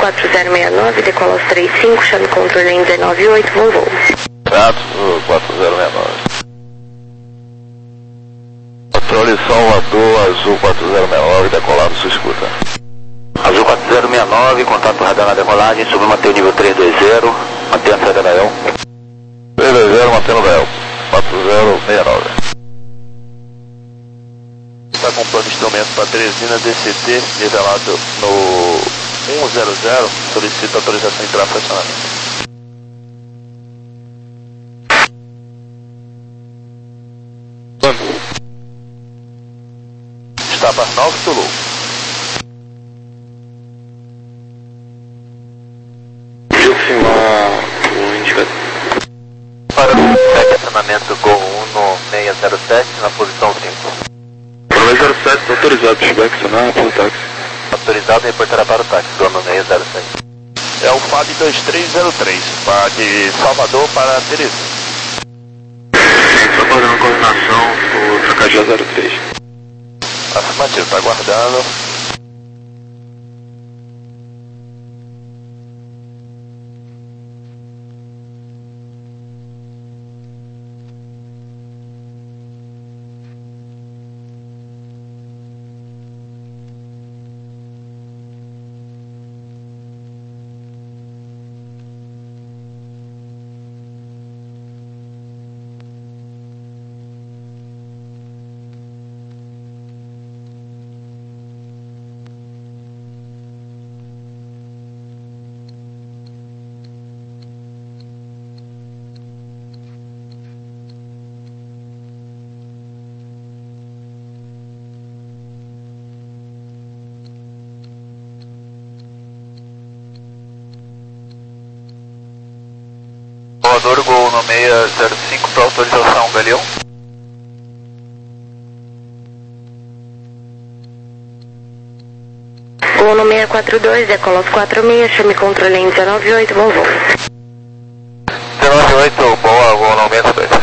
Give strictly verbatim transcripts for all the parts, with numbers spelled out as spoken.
quatro zero seis nove, decola aos três cinco, chame controle em dezenove oito, voo voo. Trato, quatro zero seis nove. Controle Salvador, Azul quatro zero seis nove, decolado, sua escuta. Azul quatro zero seis nove, contato radar na decolagem, subiu, mantém o nível três dois zero, mantém a saída da E L. três dois zero, mantendo da E L, quatro zero seis nove. Está com plano de instrumento para Teresina, D C T, nivelado no um zero zero, solicita autorização de entrar fracionamento. Está para nove Tulu. Aproximar o indicador. Para o estacionamento Gol um no seis zero sete, na posição cinco. seis zero sete, autorizado, feedback, sonar para o táxi. Autorizado e reportará para o táxi, dono seis zero sete. É o F A B dois três zero três, para de Salvador para Teresina. Só fazendo coordenação, o Tracajá zero três. Afirmativo, está aguardando. Salvador, Gol no seis zero cinco para autorização, Galeão. Gol no seis quatro dois, decola aos quatro seis, chame controle em dezenove oito, voo voo. dezenove oito, boa, Gol no seis dois.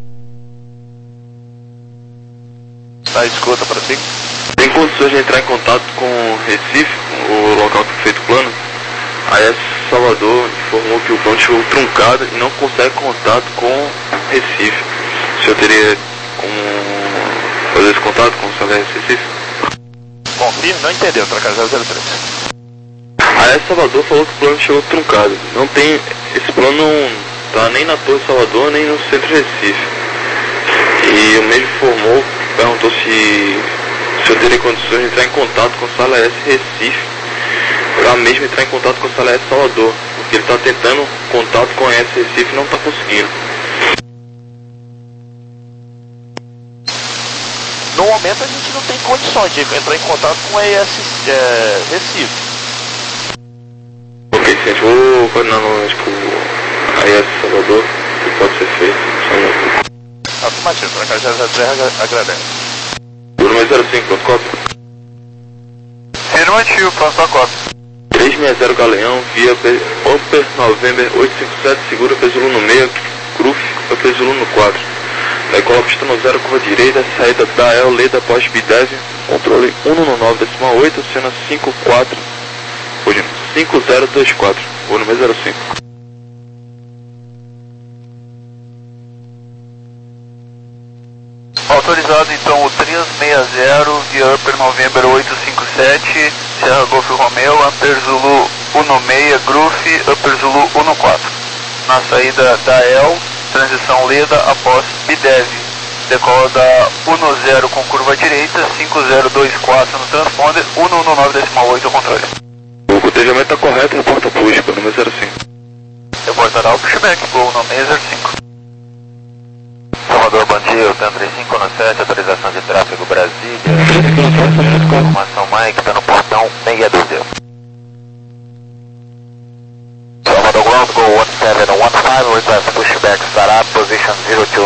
Está escuta para si. Tem condições de entrar em contato com Recife, o local que foi feito o plano? A S Salvador informou que o plano chegou truncado e não consegue contato com Recife. O senhor teria como fazer esse contato com o Salvador Recife? Confirme, não entendeu, Tracajá zero três. A S Salvador falou que o plano chegou truncado. Não tem, esse plano não está nem na Torre Salvador, nem no centro de Recife. E o mesmo informou, perguntou se o senhor teria condições de entrar em contato com o Sala S Recife, para mesmo entrar em contato com o Sala S Salvador, porque ele está tentando contato com a S Recife e não está conseguindo. No momento a gente não tem condições de entrar em contato com a E S é, Recife. Ok, gente, vou coordenar com a E S Salvador, o que pode ser feito. Só um minuto. Afirmativo, Tracajá zero três agradece. Número zero cinco, pronto, cópia. Afirmativo, pronto, cópia. três seis zero Galeão, via Upper November oito cinco sete, segura Pesulo no meio, Gruf, Pesulo no quatro. Decola pista no zero, curva direita, saída da E L, Leda, Poste Bidev, controle um no nove, decimal oito, cena cinco quatro, hoje cinco zero dois quatro, o número zero cinco. Autorizado então o três seis zero via Upper November oito cinco sete, Serra Golf Romeo, Amper Zulu um seis, Gruf, Upper Zulu um quatro. Na saída da E L, transição Leda após Bidev. Decola da um zero com curva direita, cinco zero dois quatro no transponder, um no nove decimal oito ao controle. O cotejamento está correto, reporta push, para o número zero cinco. Reportará o pushback, Gol no seis zero cinco. Salvador, bom dia, o TAM três cinco um sete, autorização de tráfego Brasília. Informação Mike, está no portão seis dois zero. Salvador Ground, Go um sete um cinco, request pushback, startup, position zero two.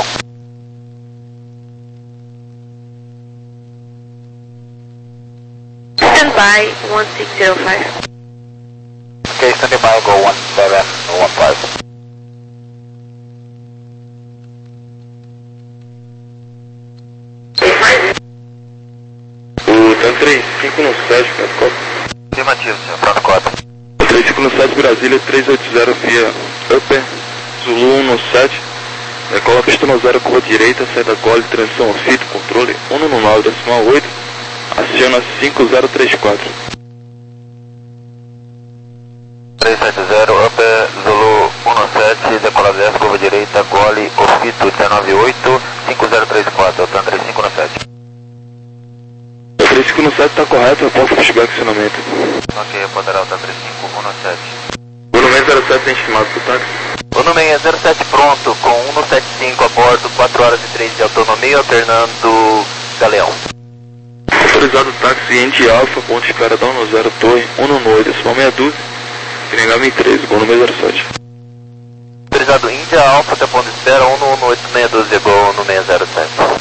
Stand by, one six zero five. Ok, stand by, Go um sete um cinco. O TAM três cinco um sete, pronto, cópia. Afirmativo, senhor, pronto, cópia. três cinco sete Brasília, três oito zero via Upper, Zulu um sete. Decola pista no zero, curva direita, saída gole, transição fito, controle um nove decimal oito, aciona cinco zero três quatro. três sete zero, Upper, Zulu um sete, decola dez, curva direita, gole, ofito dezenove oito, cinco zero três quatro, Altan três cinco sete. O três cinco sete está correto, reporta pushback acionamento. Ok, reportará Altan três cinco sete. O número zero sete tem estimado para o táxi? O número zero sete pronto, com um sete cinco a bordo, quatro horas e três de autonomia, alternando Galeão. Autorizado táxi Indy Alpha, ponto de espera da um zero, torre um oito, decimal meia dúzia, Pirangaba em treze, gol número zero sete. Autorizado Índia Alpha, até ponto de espera, um oito meia dúzia, gol número zero sete.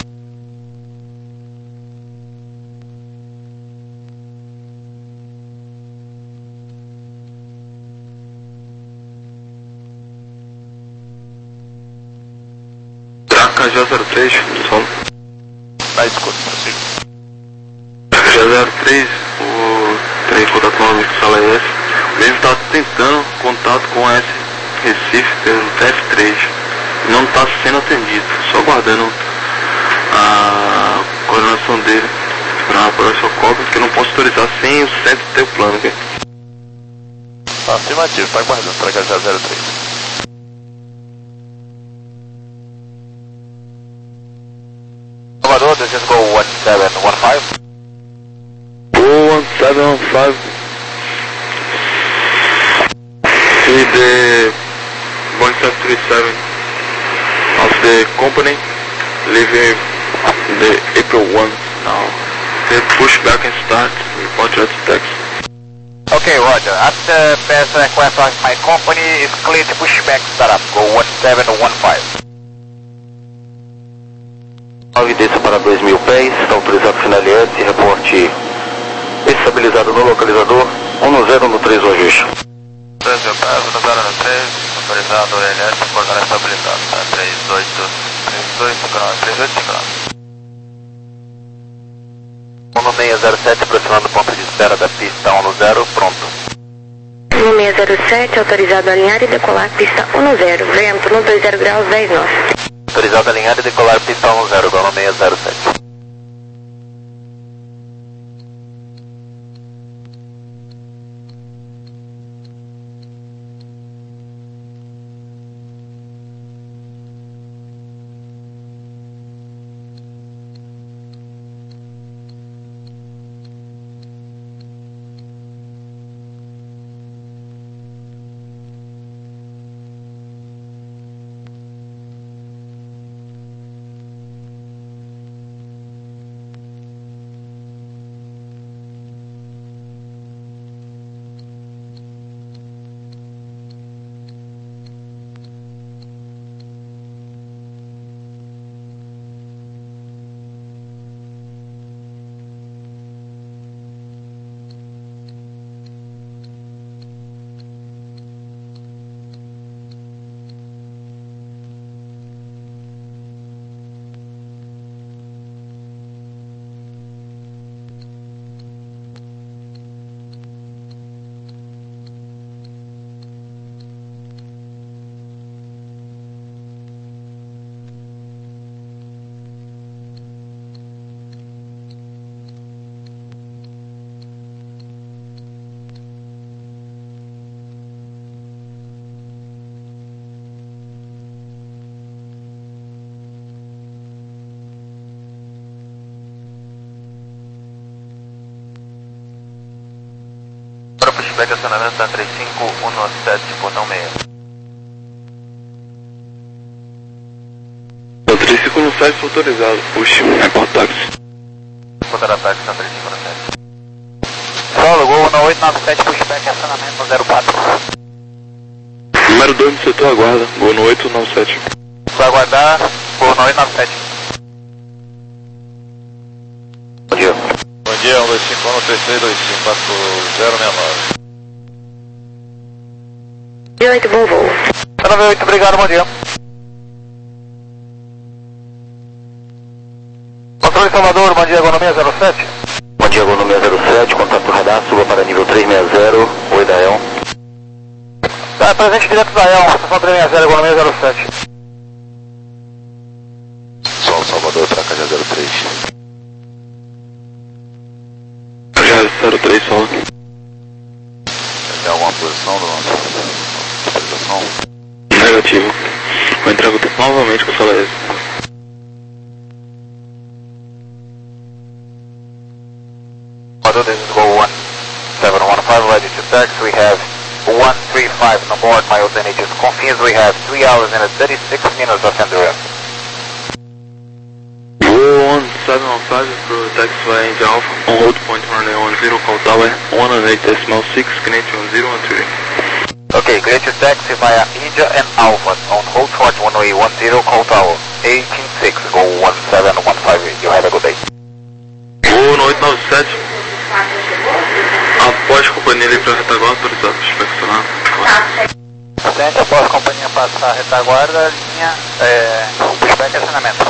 K J zero três, solo. Tá escuro, prossiga. K J zero três, o trem de contato móvel com sala S, mesmo está tentando contato com S Recife pelo T F três, não está sendo atendido, só aguardando a coordenação dele para apurar sua cópia, porque eu não posso autorizar sem o centro ter o plano, ok? Afirmativo, tá aguardando para K J zero três. Salvador, this is go one seven one five. Go one seven one five. See the Boeing seven three seven of the company leaving the April first now. The pushback and start, report to taxi. Okay, Roger. After pass request of my company is clear to pushback startup. Go one seven one five. Desça para dois mil pés, está autorizado final L S, reporte estabilizado no localizador, um zero no três o ajuste. dois mil pés, um zero no três, autorizado L S, coordenada estabilizado, tá? três oito, três oito, cinco nove, três oito, cinco nove. um seis zero sete, aproximando o ponto de espera da pista um zero, pronto. um seis zero sete, autorizado a alinhar e decolar pista um zero, vento no dois zero graus, dez nós. Autorizado a alinhar e decolar pista um zero, igual no seis zero sete. Pushback acionamento da três cinco um sete, portão seis. O três cinco um sete foi autorizado, push, report táxi. Contra táxi na três cinco um sete. Solo, Gol um oito nove sete, pushback acionamento no zero quatro. Número dois no setor aguarda, Gol no oito nove sete. Vai aguardar, Gol no oito nove sete. Bom dia. Bom dia, um dois cinco um três três dois cinco quatro zero seis nove. oito, bom voo. nove oito, obrigado, bom dia. Controle Salvador, bom dia, agronomia zero sete. Bom dia, agronomia zero sete, contato radar, suba para nível três seis zero, oi Dael. Tá, presente direto da Elma, estação três seis zero, economia zero sete. Sol Salvador, Tracajá zero três. Tracajá zero três, Sol. Tem alguma posição da nossa localização? Negativo. Vou entrar em contato novamente com o Salés. This is Go one seven one five, ready to tax. We have one three five on board. My alternatives confused. We have three hours and thirty-six minutes of endurance. Go one seven one five for taxiway India Alpha on hold point one one zero, call tower one oh eight decimal six, Canadian one zero one three. Okay, clear to taxi via India and Alpha on hold point one oh eight one zero, call tower eighteen six, Go one seven one five. You have a good day. Go no oito nove sete. Após a companhia livre para retaguarda, autorizado para inspecionar. Sente, após a companhia passar a retaguarda, linha é, pushback e acionamento.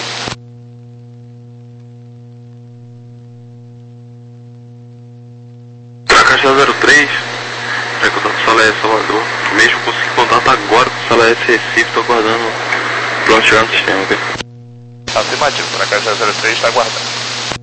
Tracajá zero três, é contato com o Salé Salvador. Mesmo consegui contato agora com o Salé Recife, estou aguardando para chegar no sistema, ok? Afirmativo, Tracajá zero três está aguardando.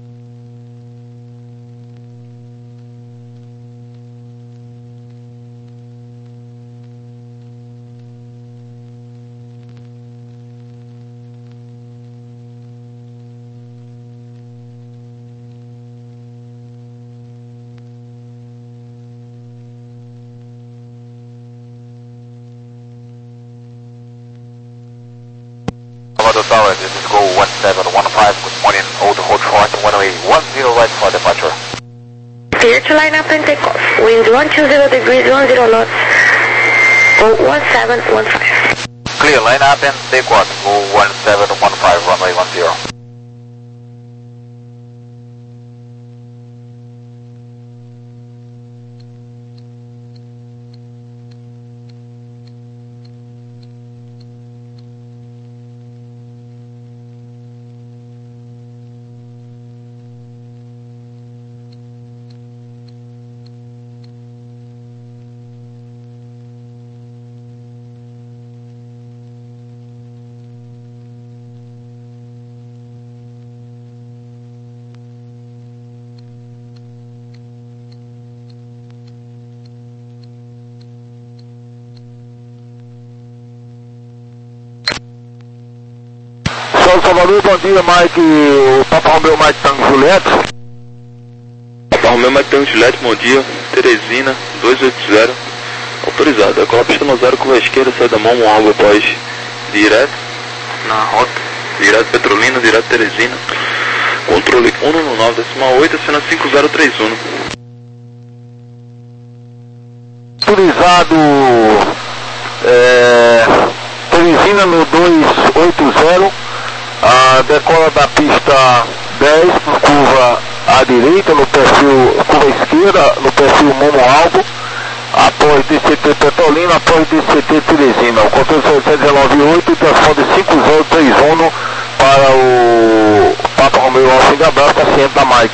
Salvador Tower, this is Go one seven one five, good morning, hold hold short, one oh eight one zero right for departure. Clear to line up and take off. Wind one two zero degrees, one zero knots, Go one seven one five. Clear, line up and take off, Go one seven one five, runway one zero. Salvador, bom dia, Mike, o Papa Romeu, Mike Tango Juliette. Papa Romeu, Mike Tango Juliette, bom dia, Teresina, dois oito zero, autorizado. Decola a pista no zero, curva esquerda, sai da mão, um algo após, direto, na rota, direto Petrolina, direto Teresina, controle um no nove decimal oito, cena cinco zero três um. Autorizado, é, Teresina no dois oito zero. A decola da pista dez, curva à direita, no perfil, curva esquerda, no perfil Momo Alvo, após D C T Petrolina, após D C T Teresina. O controle sete zero nove oito, transponde cinco zero três um para o Papa Romeu Alfa India Bravo, paciente da Mike.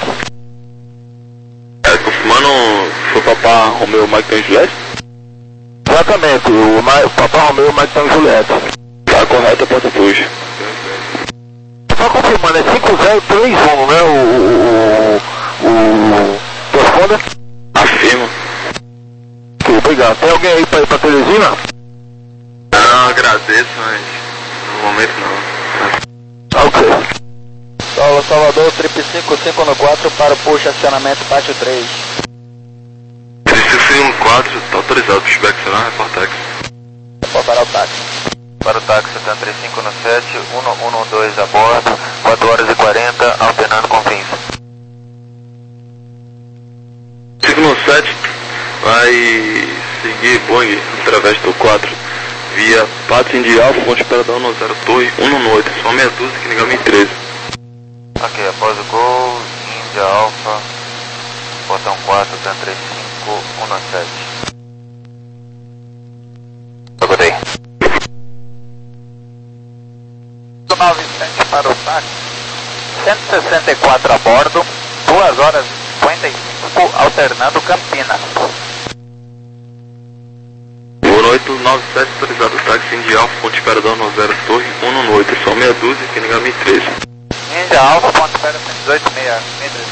É, confirmando, foi o Papa Romeu Mike Tango Juliette? Exatamente, o, o Papa Romeu Mike Tango Juliette. Tá correto, a porta puxa. Só confirmando, é cinco zero três um, né, o, o, o, telefone? Afirma. Ok, obrigado. Tem alguém aí para ir para Teresina? Não, agradeço, mas no momento não. Ok. Solo Salvador, trip cinco cinco no quatro para o push, acionamento pátio três. três cinco quatro, está autorizado, pushback será, reportax. Para o táxi. Para o táxi, três cinco no sete, um um dois a bordo, quatro horas e quarenta, alternando com fins. cinco no sete vai seguir Boeing através do quatro via Pato India Alpha, ponte Peradão no zero dois, um no oito, só meia dúzia que ligamos em treze. Ok, após o gol, India Alpha, botão quatro, três cinco, um no sete. Good nove sete para o táxi, cento e sessenta e quatro a bordo, duas horas e cinquenta e cinco, alternando Campinas. Boa noite, oito nove sete, autorizado táxi Indy Alfa, ponte espera da um zero Torre, um no oito, só meia dúzia, que liga mil e treze. Indy Alfa, ponte espera cento e dezoito, meia treze.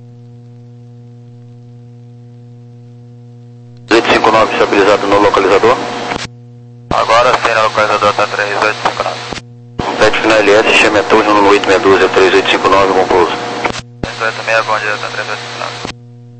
três oito cinco nove, estabilizado no localizador. Agora sim, no localizador tá três oito cinco nove. Pede final L S, Chemetão, um no oito meia dúzia, três oito cinco nove, bom pouso. três oito seis, bom dia, tá três oito cinco nove.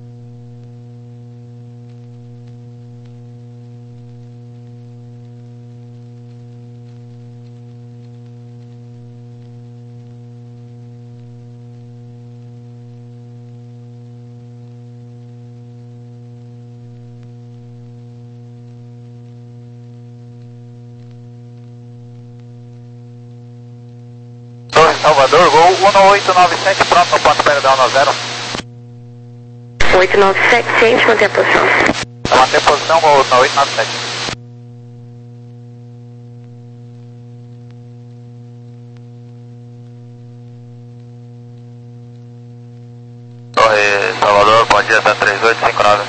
Salvador, gol um oito nove sete, pronto no ponto espera da um zero. oito nove sete, ciente, manter a posição. Manter a posição, gol um oito nove sete. Torre Salvador, bom dia, tá três oito cinco nove.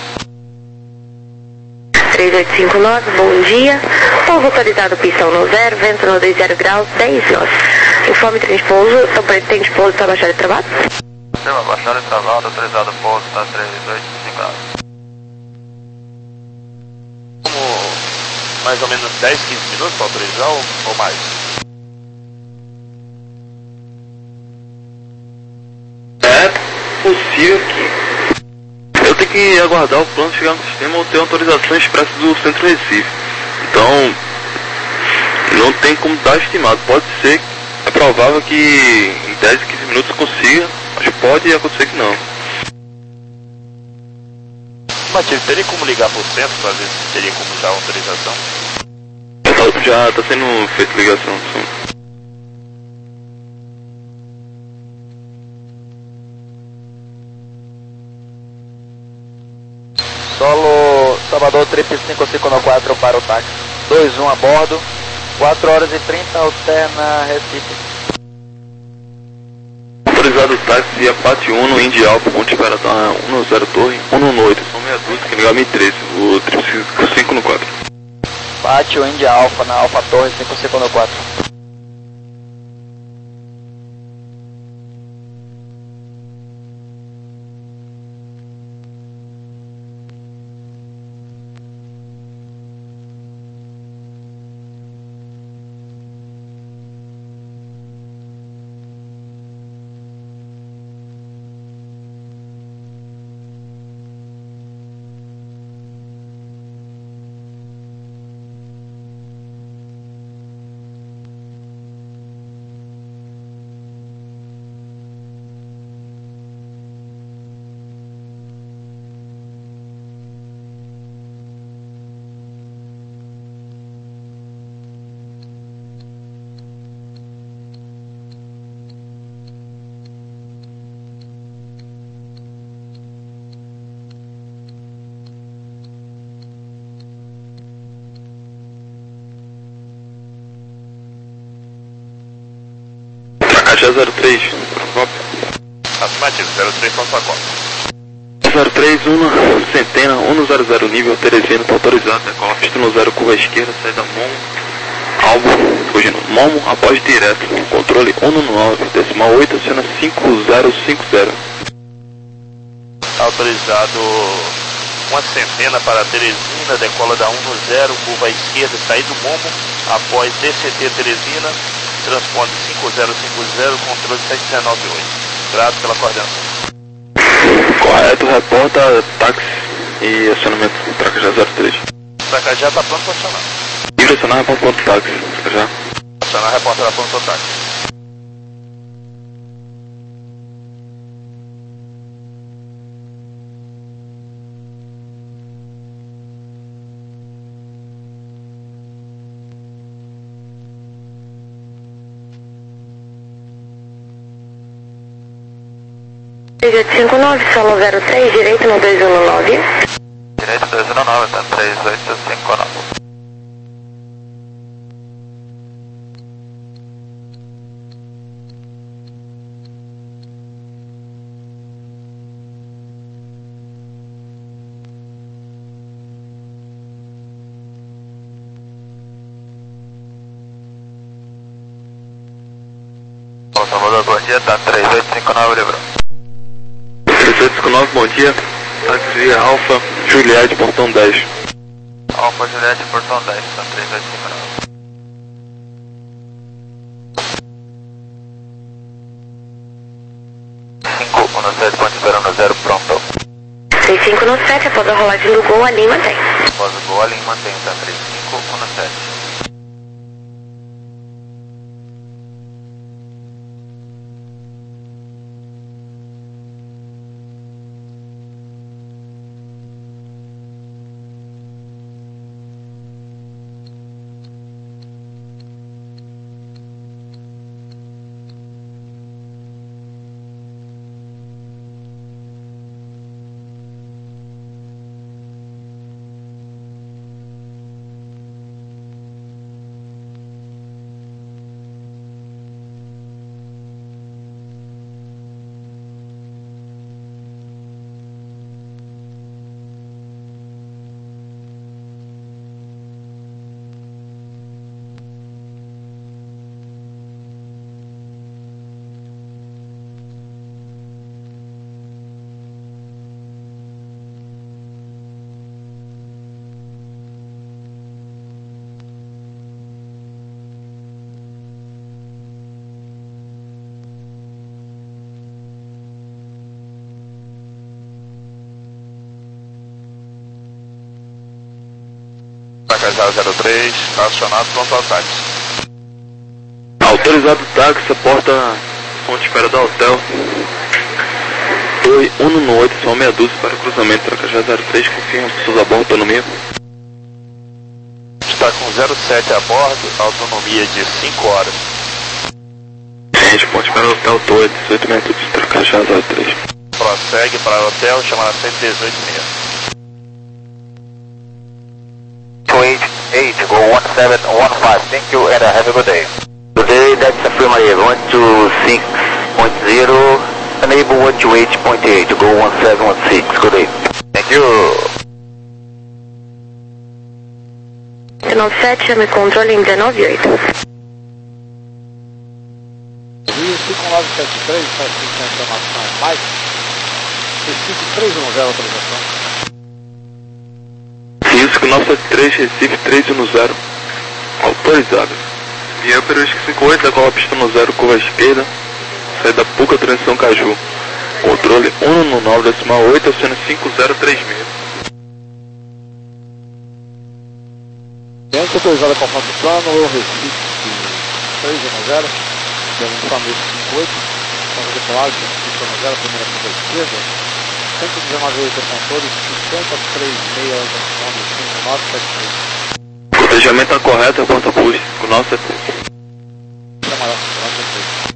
três oito cinco nove, bom dia. Povo autorizado, pista um no zero, vento no dois zero graus, dez nós. Informe trem de pouso, tem de pouso para baixar e travado? Confirma, baixar e travado, autorizado pouso, tá três oito cinco nove. Mais ou menos dez, quinze minutos para autorizar ou, ou mais? É possível que eu tenho que aguardar o plano chegar no sistema ou ter autorização expressa do Centro Recife. Então, não tem como dar estimado. Pode ser, é provável que em dez, quinze minutos consiga, mas pode acontecer que não. Matheus, teria como ligar para o centro para ver se teria como dar autorização? Já está sendo feita ligação. Sim. Solo Salvador, trip cinco cinco quatro para o táxi. dois um a bordo, quatro horas e trinta, alterna Recife. Autorizado o táxi Apache Uno, Indy Alfa, ponte espera da um zero Torre, um no oito, são meia dúzia, que ligar mil e treze, o trip cinco no quatro. Apache Indy Alfa na Alfa Torre cinco cinco quatro. Caixa zero três, Afirmativo, zero três ponto quatro. zero três, um, centena, um zero zero, nível Teresina, está autorizado, decola pista no zero, curva esquerda, saída Momo, Albo, fugindo, Momo, após direto, controle um nove, decimal oito, aciona cinco zero cinco zero. Autorizado uma centena para Teresina, decola da um no zero, curva esquerda, saída Momo, após D C T Teresina, transponder cinco zero cinco zero, controle sete um nove oito. Grato pela coordenação. Correto, reporta táxi e acionamento Tracajá zero três. Tracajá está pronto para acionar. Livre acionar, reporta ponto táxi, Tracajá. Acionar, reporta da pronto táxi. três oito cinco nove, solo zero três, direito no dois um nove. Direito dois um nove, tá três oito cinco nove. Salvador, bom dia, tá três oito cinco nove, Lebron. três oito cinco nove, bom dia. Táxi Alfa, Juliette, portão dez. Alfa, Juliette, portão dez, tá três oito cinco nove. cinco um sete, ponte esperando zero, pronto. seis cinco um sete, após a rolagem do Gol, a linha mantém. Após o Gol, a linha mantém, tá três cinco um sete. Tracajá zero três, acionado, pronto ao táxi. Autorizado o táxi, a porta fonte espera do hotel. Oi, um no oito, só meia dúzia para cruzamento, Tracajá zero três, confirma pessoas a bordo, autonomia. Está com zero sete a bordo, autonomia de cinco horas. Gente, ponte espera do hotel, Torre, dezoito metros, Tracajá zero três. Prossegue para o hotel, chamada cento e dezoito meia. eight, go one seven one five, thank you and have a good day. Good day, that's affirmative, one two six point zero, enable one two eight point eight, go one seven one six, good day. Thank you. nove sete, chame controle em dezenove oito. Rio cinco nove sete três, faz a informação mais. Recife três um zero, autorização. Rio cinco nove sete três, Recife três um zero, autorizado. Via Peruísca cinco oito, decola a pista no zero, curva à esquerda, saída Puca, transição Caju. Controle um no nove decimal oito, aciona cinco zero três seis. Dentro autorizado a conforme do plano, o Recife três um zero, dando um família cinco oito, com a decolagem cinco um zero, primeira curva à esquerda, cento e dezenove oito motores, cinquenta e três seis, cinco nove sete três. Cotejamento está correto, a porta puxa, cinco nove sete três. Camarada, três.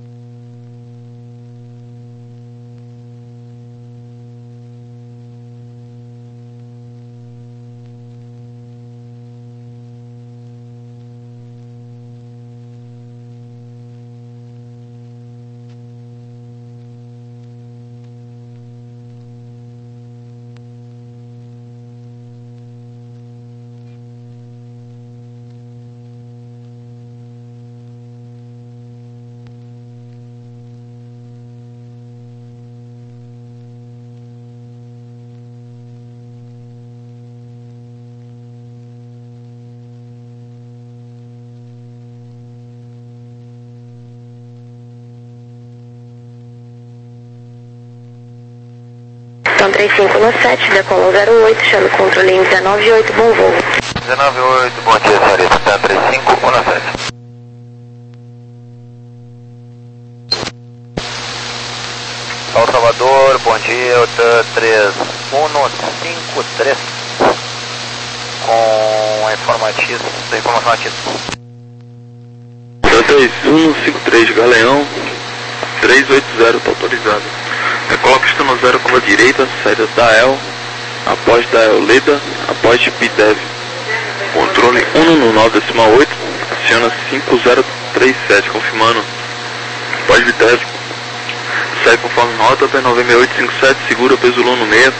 Então três cinco um sete, decola zero oito, chame controle em dezenove oito, bom voo. dezenove oito, bom dia, senhorita, tá três cinco um sete. São Salvador, bom dia, Hotel três um cinco três, com informativo, informação ativa. três um cinco três, Galeão, três oito zero, está autorizado. Decola a pista no zero, curva direita, saída da El, após da El Leda, após de Pidev. Controle um no nove decimal oito, aciona cinco zero três sete, confirmando. Após Pidev, sai conforme nota, P nove seis oito cinco sete, segura Pesulon no meio,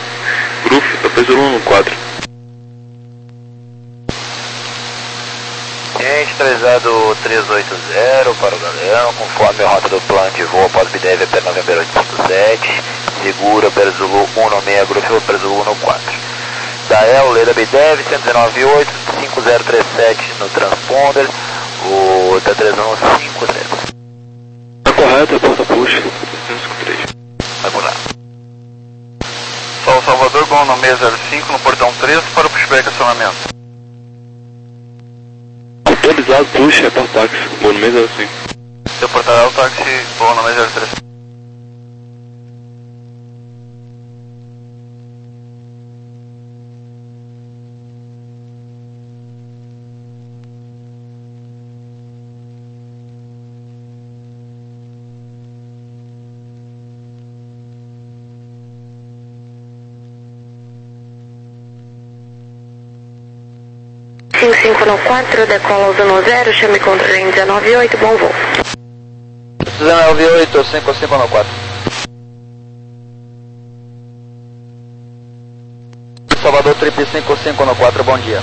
Gruf, Pesulon no quatro. Ok, frente, treinado trezentos e oitenta para o Galeão, conforme a rota do plano de voo após B D V P November oito cinco sete, segura Upper Zulu um nove seis, Groove Upper Zulu um quatro. Dael, Leda B D V, cento e dezenove ponto oito, cinco zero três sete no transponder, o T três um cinco três. Tá correto, é porta puxa, trezentos e cinquenta e três. Vai por lá. Sol Salvador, Gol no seis zero cinco, no portão três, para o pushback acionamento. Autorizado, puxa, é porta táxi, Gol no seis zero cinco. Seu portal táxi, Gol no seis zero três. cinco cinco nove quatro, decola ao Zano zero, chame controle em dezenove oito, bom voo. dezenove oito, cinco cinco nove quatro. Salvador, Trip cinco cinco nove quatro, bom dia.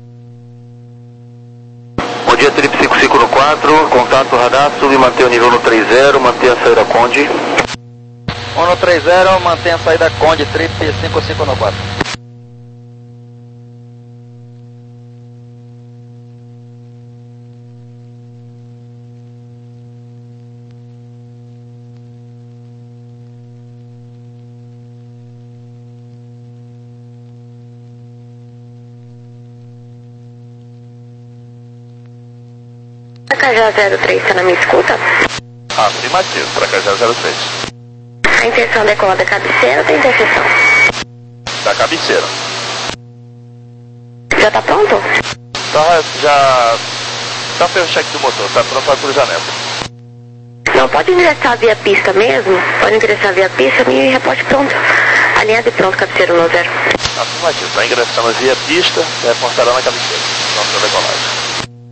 Bom dia, Trip cinco cinco nove quatro, contato radar, sub, manter o nível no três zero, manter a saída Conde. um no três zero, mantenha a saída Conde, Trip cinco cinco nove quatro. Tracajá zero três, está na minha escuta? Afirmativo, Tracajá zero três. A intenção é decolar da cabeceira ou da interseção? Da cabeceira. Já tá pronto? Tá, já... Já fez o check do motor, tá pronto para cruzamento. Não pode ingressar via pista mesmo? Pode ingressar via pista e reporte pronto. Alinhado e pronto, cabeceira no zero. Afirmativo, tá ingressando via pista, reportará na cabeceira. Pronto para decolagem.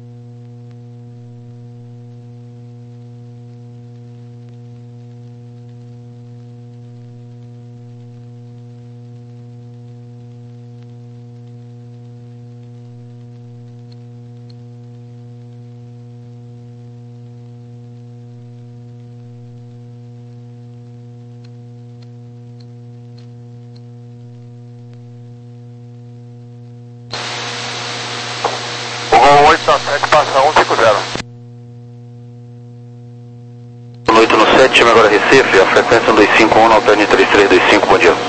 oito sete, passa um cinco zero. oito no sete, chame agora Recife, a frequência um dois cinco um, alterne três três dois cinco, bom dia.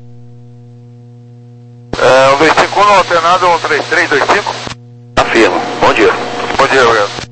É, um dois cinco um, alternado um três três dois cinco? Afirma, bom dia. Bom dia, obrigado.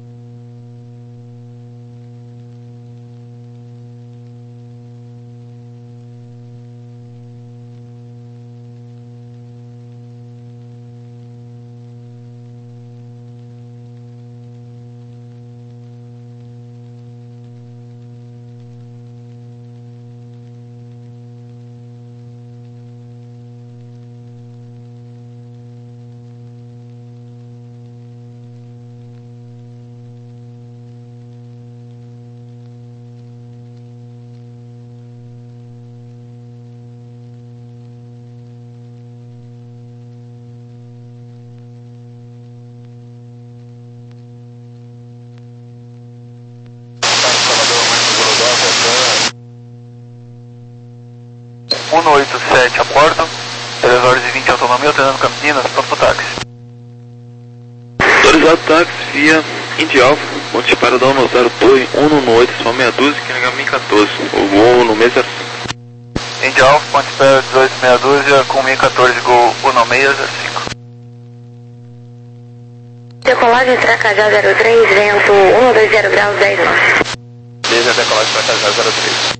um no oito sete, a porta, três horas e vinte, autonomia, alternando Campinas, pronto pro táxi. Autorizado táxi via Indy Alpha, ponto de parada um no zero dois, um no oito, só meia dúzia, que é mil e quatorze, o gol no seis zero cinco. Indy Alpha, ponte espera dezoito, meia dúzia, com mil e quatorze, gol um no seis zero cinco. Decolagem Tracajá zero três, vento um dois zero graus, dez nove. Desde a decolagem Tracajá zero três.